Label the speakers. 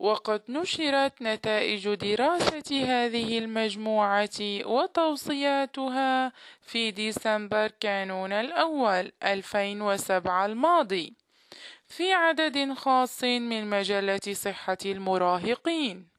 Speaker 1: وقد نشرت نتائج دراسة هذه المجموعة وتوصياتها في ديسمبر كانون الأول 2007 الماضي في عدد خاص من مجلة صحة المراهقين.